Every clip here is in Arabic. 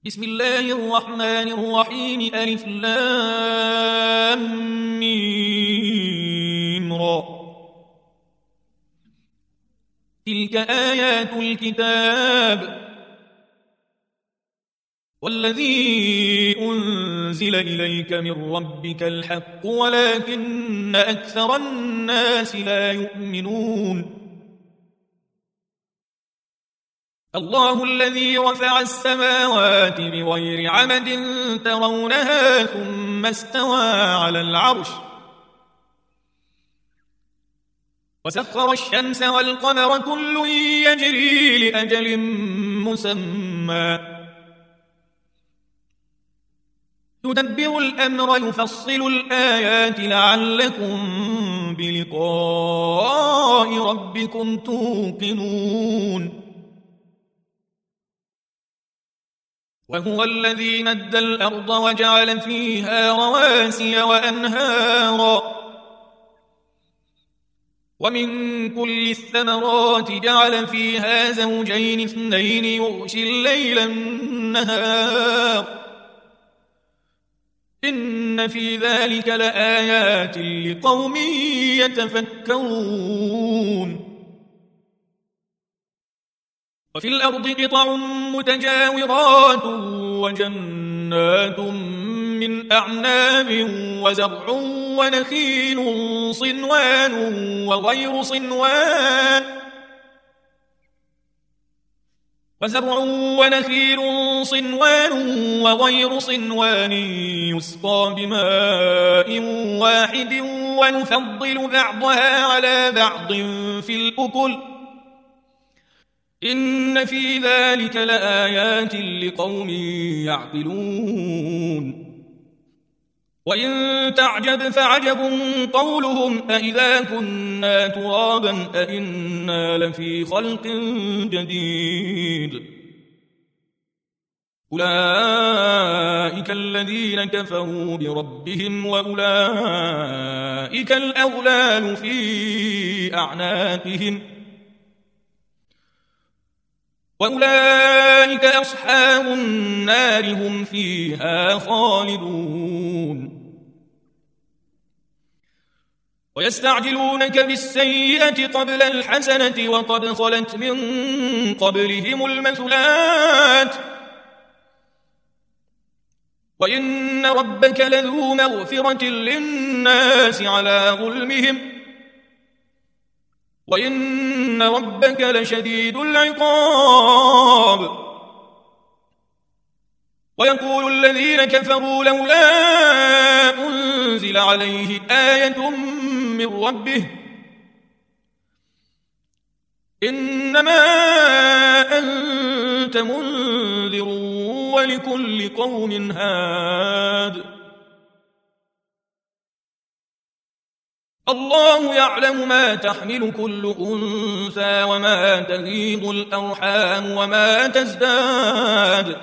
بسم الله الرحمن الرحيم ألف لام ميم را. تلك آيات الكتاب والذي أنزل إليك من ربك الحق ولكن أكثر الناس لا يؤمنون. الله الذي رفع السماوات بغير عمد ترونها ثم استوى على العرش وسخر الشمس والقمر كل يجري لأجل مسمى يدبر الأمر يفصل الآيات لعلكم بلقاء ربكم توقنون. وهو الذي مد الأرض وجعل فيها رواسي وأنهارا ومن كل الثمرات جعل فيها زوجين اثنين يغشي الليل النهار إن في ذلك لآيات لقوم يتفكرون. وفي الأرض قطع متجاورات وجنات من أعناب وزرع ونخيل صنوان وغير صنوان يسقى بماء واحد ونفضل بعضها على بعض في الأكل إن في ذلك لآيات لقوم يعقلون. وإن تعجب فعجب قولهم أإذا كنا ترابا أإنا لفي خلق جديد أولئك الذين كفروا بربهم وأولئك الأغلال في أعناقهم وأولئك أصحاب النار هم فيها خالدون. ويستعجلونك بالسيئة قبل الحسنة وقد خلت من قبلهم المثلات وإن ربك لذو مغفرة للناس على ظلمهم وإن ربك لشديد العقاب. ويقول الذين كفروا لولا أنزل عليه آية من ربه إنما أنت منذر ولكل قوم هاد. الله يعلم ما تحمل كل أنثى وما تغيض الأرحام وما تزداد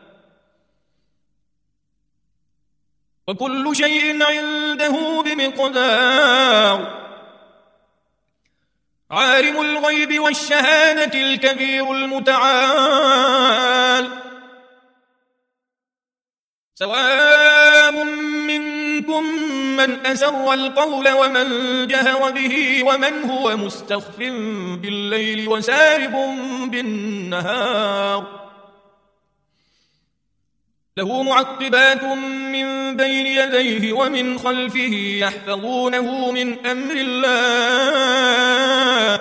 وكل شيء عنده بمقدار. عالم الغيب والشهادة الكبير المتعال سواء منكم من أسر القول ومن جهر به ومن هو مستخف بالليل وسارب بالنهار له معقبات من بين يديه ومن خلفه يحفظونه من أمر الله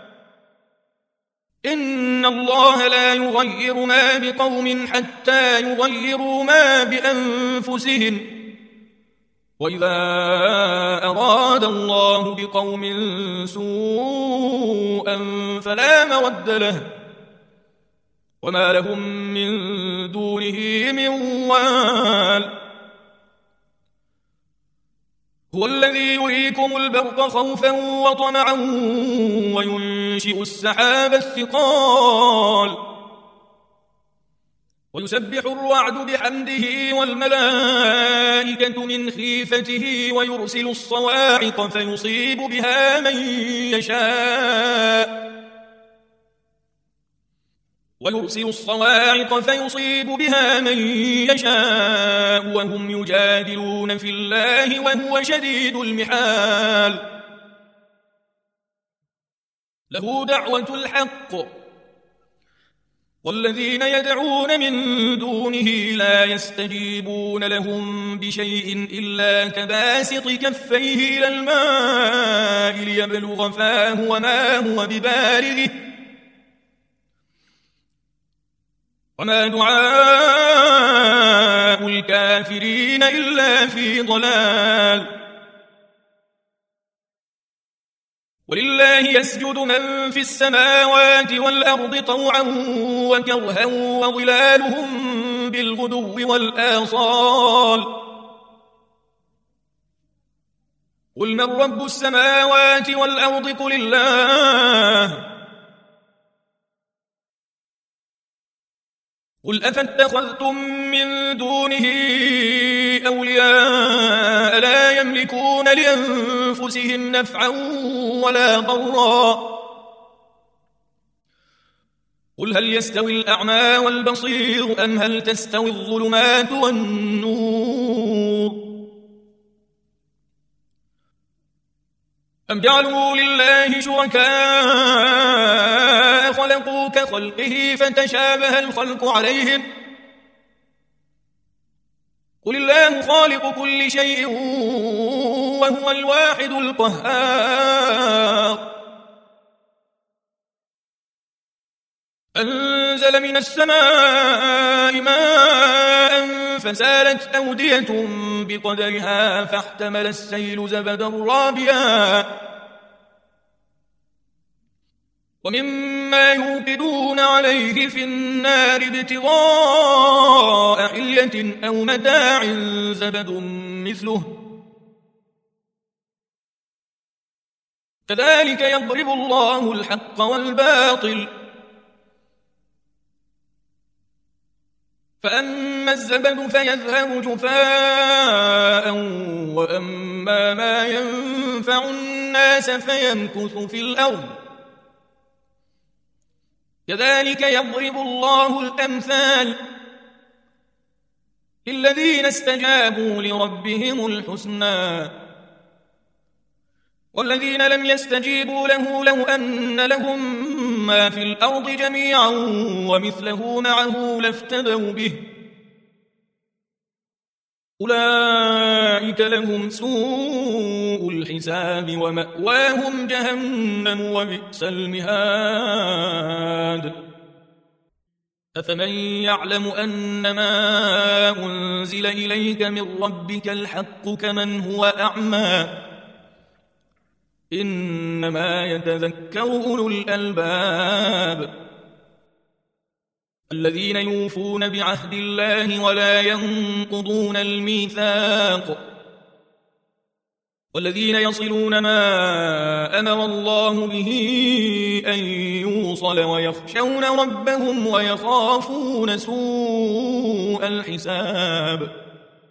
إن الله لا يغير ما بقوم حتى يغيروا ما بأنفسهم وإذا أراد الله بقوم سوءا فلا مرد له وما لهم من دونه من وال. هو الذي يريكم البرق خوفا وطمعا وينشئ السحاب الثقال ويسبح الرعد بحمده والملائكة من خيفته ويرسل الصواعق فيصيب بها من يشاء ويرسل الصواعق فيصيب بها من يشاء وهم يجادلون في الله وهو شديد المحال له دعوة الحق والذين يدعون من دونه لا يستجيبون لهم بشيء إلا كباسط كفيه إلى الماء ليبلغ فاه وما هو ببالغه وما دعاء الكافرين إلا في ضلال ولله يسجد من في السماوات والأرض طوعا وكرها وظلالهم بالغدو والآصال قل من رب السماوات والأرض قل الله قل أفاتخذتم من دونه أولياء لا يملكون لأنفسهم نفعا ولا ضرا قل هل يستوي الأعمى والبصير أم هل تستوي الظلمات والنور أم جعلوا لله شركاء خلقوا كخلقه فتشابه الخلق عليهم قل الله خالق كل شيء وهو الواحد القهار أنزل من السماء ماء فسالت أودية بقدرها فاحتمل السيل زبدا رابيا ومما يوقدون عليه في النار ابتغاء حلية أو متاع زبد مثله كذلك يضرب الله الحق والباطل فأما الزبد فيذهب جفاء وأما ما ينفع الناس فيمكث في الأرض كذلك يضرب الله الأمثال للذين استجابوا لربهم الحسنى والذين لم يستجيبوا له لو أن لهم ما في الأرض جميعا ومثله معه لافتدوا به أولئك لهم سوء الحساب ومأواهم جهنم وبئس المهاد أفمن يعلم أنما أنزل إليك من ربك الحق كمن هو أعمى إنما يتذكر أولو الألباب الذين يوفون بعهد الله ولا ينقضون الميثاق والذين يصلون ما أمر الله به أن يوصل ويخشون ربهم ويخافون سوء الحساب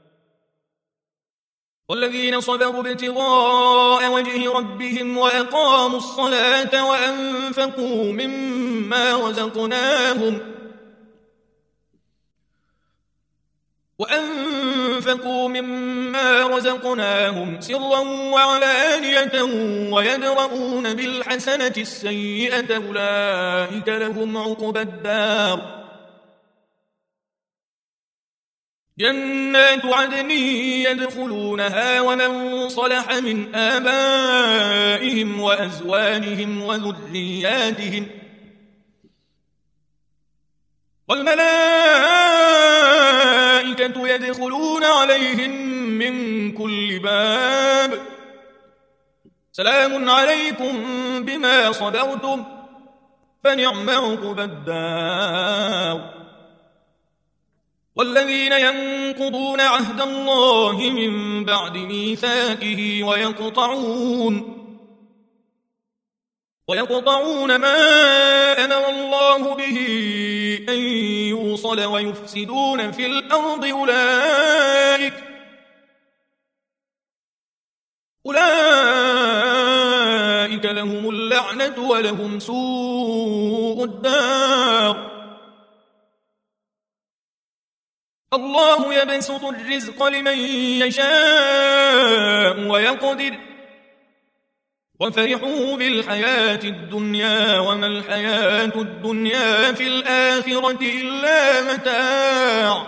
والذين صبروا ابتغاء وجه ربهم وأقاموا الصلاة وأنفقوا مما رزقناهم سرا وعلانية ويدرؤون بالحسنة السيئة أولئك لهم عقبى الدار جنات عدن يدخلونها ومن صلح من آبائهم وأزواجهم وذرياتهم والملائكة يدخلون عليهم من كل باب سلام عليكم بما صبرتم فنعم عقبى الدار والذين ينقضون عهد الله من بعد ميثاقه ويقطعون ما أمر الله به أن يوصل ويفسدون في الأرض أولئك لهم اللعنة ولهم سوء الدار الله يبسط الرزق لمن يشاء ويقدر وفرحوا بالحياة الدنيا وما الحياة الدنيا في الآخرة إلا متاع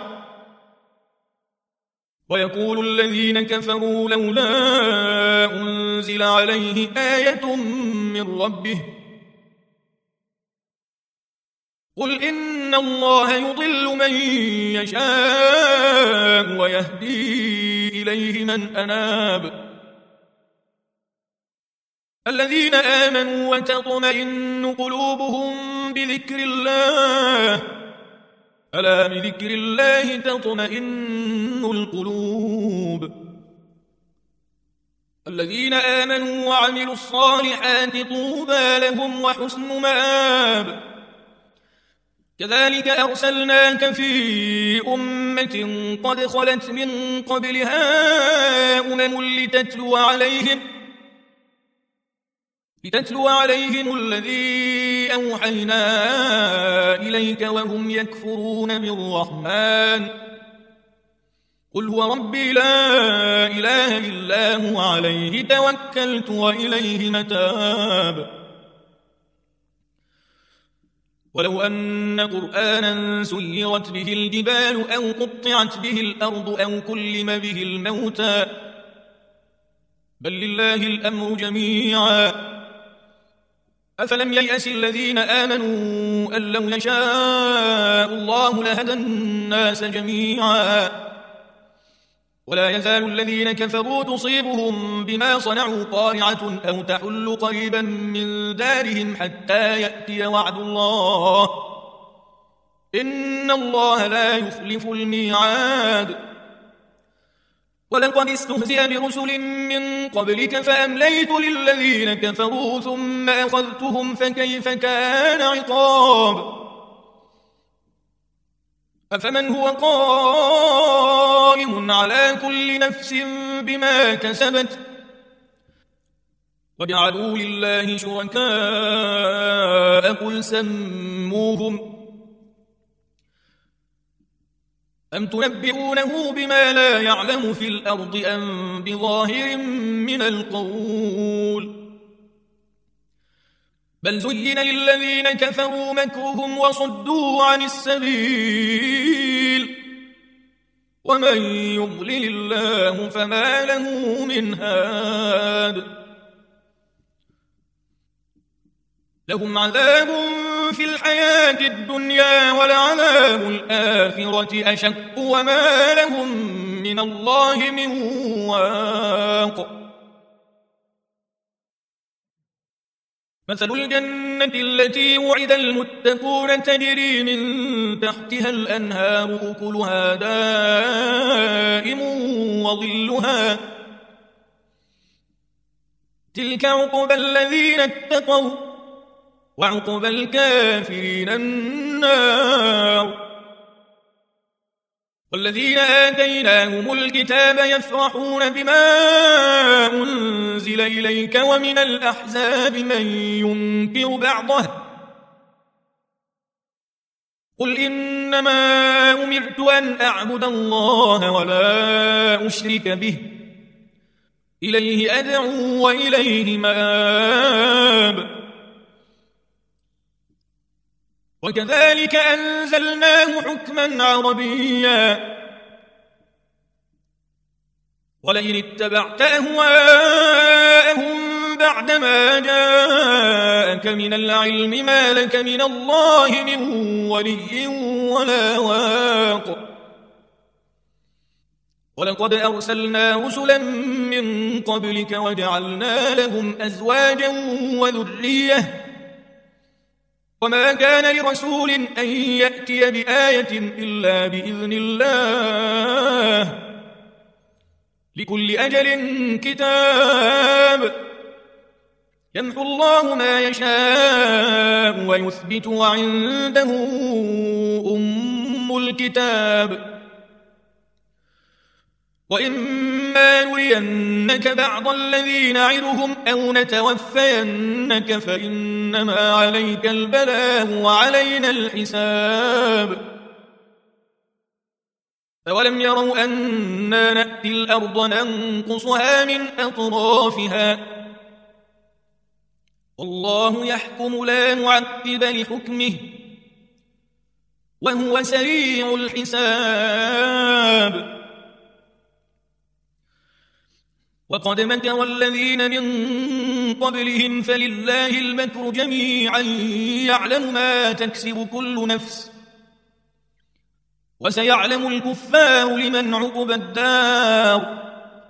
ويقول الذين كفروا لولا أنزل عليه آية من ربه قل إن الله يضل من يشاء ويهدي إليه من أناب الذين آمنوا وتطمئن قلوبهم بذكر الله ألا بذكر الله تطمئن القلوب الذين آمنوا وعملوا الصالحات طوبى لهم وحسن مآب كذلك أرسلناك في أمة قد خلت من قبلها لتتلو عليهم الذي أوحينا إليك وهم يكفرون بالرحمن قل هو ربي لا إله إلا هو عليه توكلت وإليه متاب ولو أن قرآنا سيرت به الجبال أو قطعت به الأرض أو كلم به الموتى بل لله الأمر جميعا أفلم ييأس الذين آمنوا أن لو يشاء الله لهدى الناس جميعا ولا يزال الذين كفروا تصيبهم بما صنعوا قارعة أو تحل قريبا من دارهم حتى يأتي وعد الله إن الله لا يخلف الميعاد ولقد استهزئ برسل من قبلك فأمليت للذين كفروا ثم أخذتهم فكيف كان عقاب أفمن هو قائم على كل نفس بما كسبت وجعلوا لله شركاء قل سموهم أم تنبئونه بما لا يعلم في الأرض أم بظاهر من القول بل زين للذين كفروا مكرهم وصدوا عن السبيل ومن يضلل الله فما له من هاد لهم عذاب في الحياة الدنيا ولعذاب الآخرة أشق وما لهم من الله من واق مثل الجنة التي وعد المتقون تجري من تحتها الأنهار أكلها دائم وظلها تلك عقبى الذين اتقوا وعقبى الكافرين النار والذين آتيناهم الكتاب يفرحون بما أنزل إليك ومن الأحزاب من ينكر بعضه قل إنما أمرت أن أعبد الله ولا أشرك به إليه أدعو وإليه مآب وكذلك أنزلناه حكما عربيا ولئن اتبعت أهواءهم بعدما جاءك من العلم ما لك من الله من ولي ولا واق ولقد أرسلنا رسلا من قبلك وجعلنا لهم أزواجا وذرية وما كان لرسول أن يأتي بآية إلا بإذن الله لكل أجل كتاب يمحو الله ما يشاء ويثبت وعنده أم الكتاب وإما نرينك بعض الذي نعرهم أو نتوفينك فإنما عليك البلاغ وعلينا الحساب أولم يروا أنا نأتي الأرض ننقصها من أطرافها والله يحكم لا معقب لحكمه وهو سريع الحساب وقد مكر الذين من قبلهم فلله المكر جميعا يعلم ما تكسب كل نفس وسيعلم الكفار لمن عقبى الدار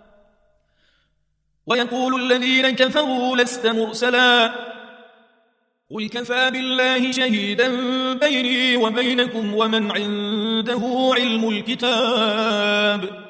ويقول الذين كفروا لست مرسلا قل كفى بالله شهيدا بيني وبينكم ومن عنده علم الكتاب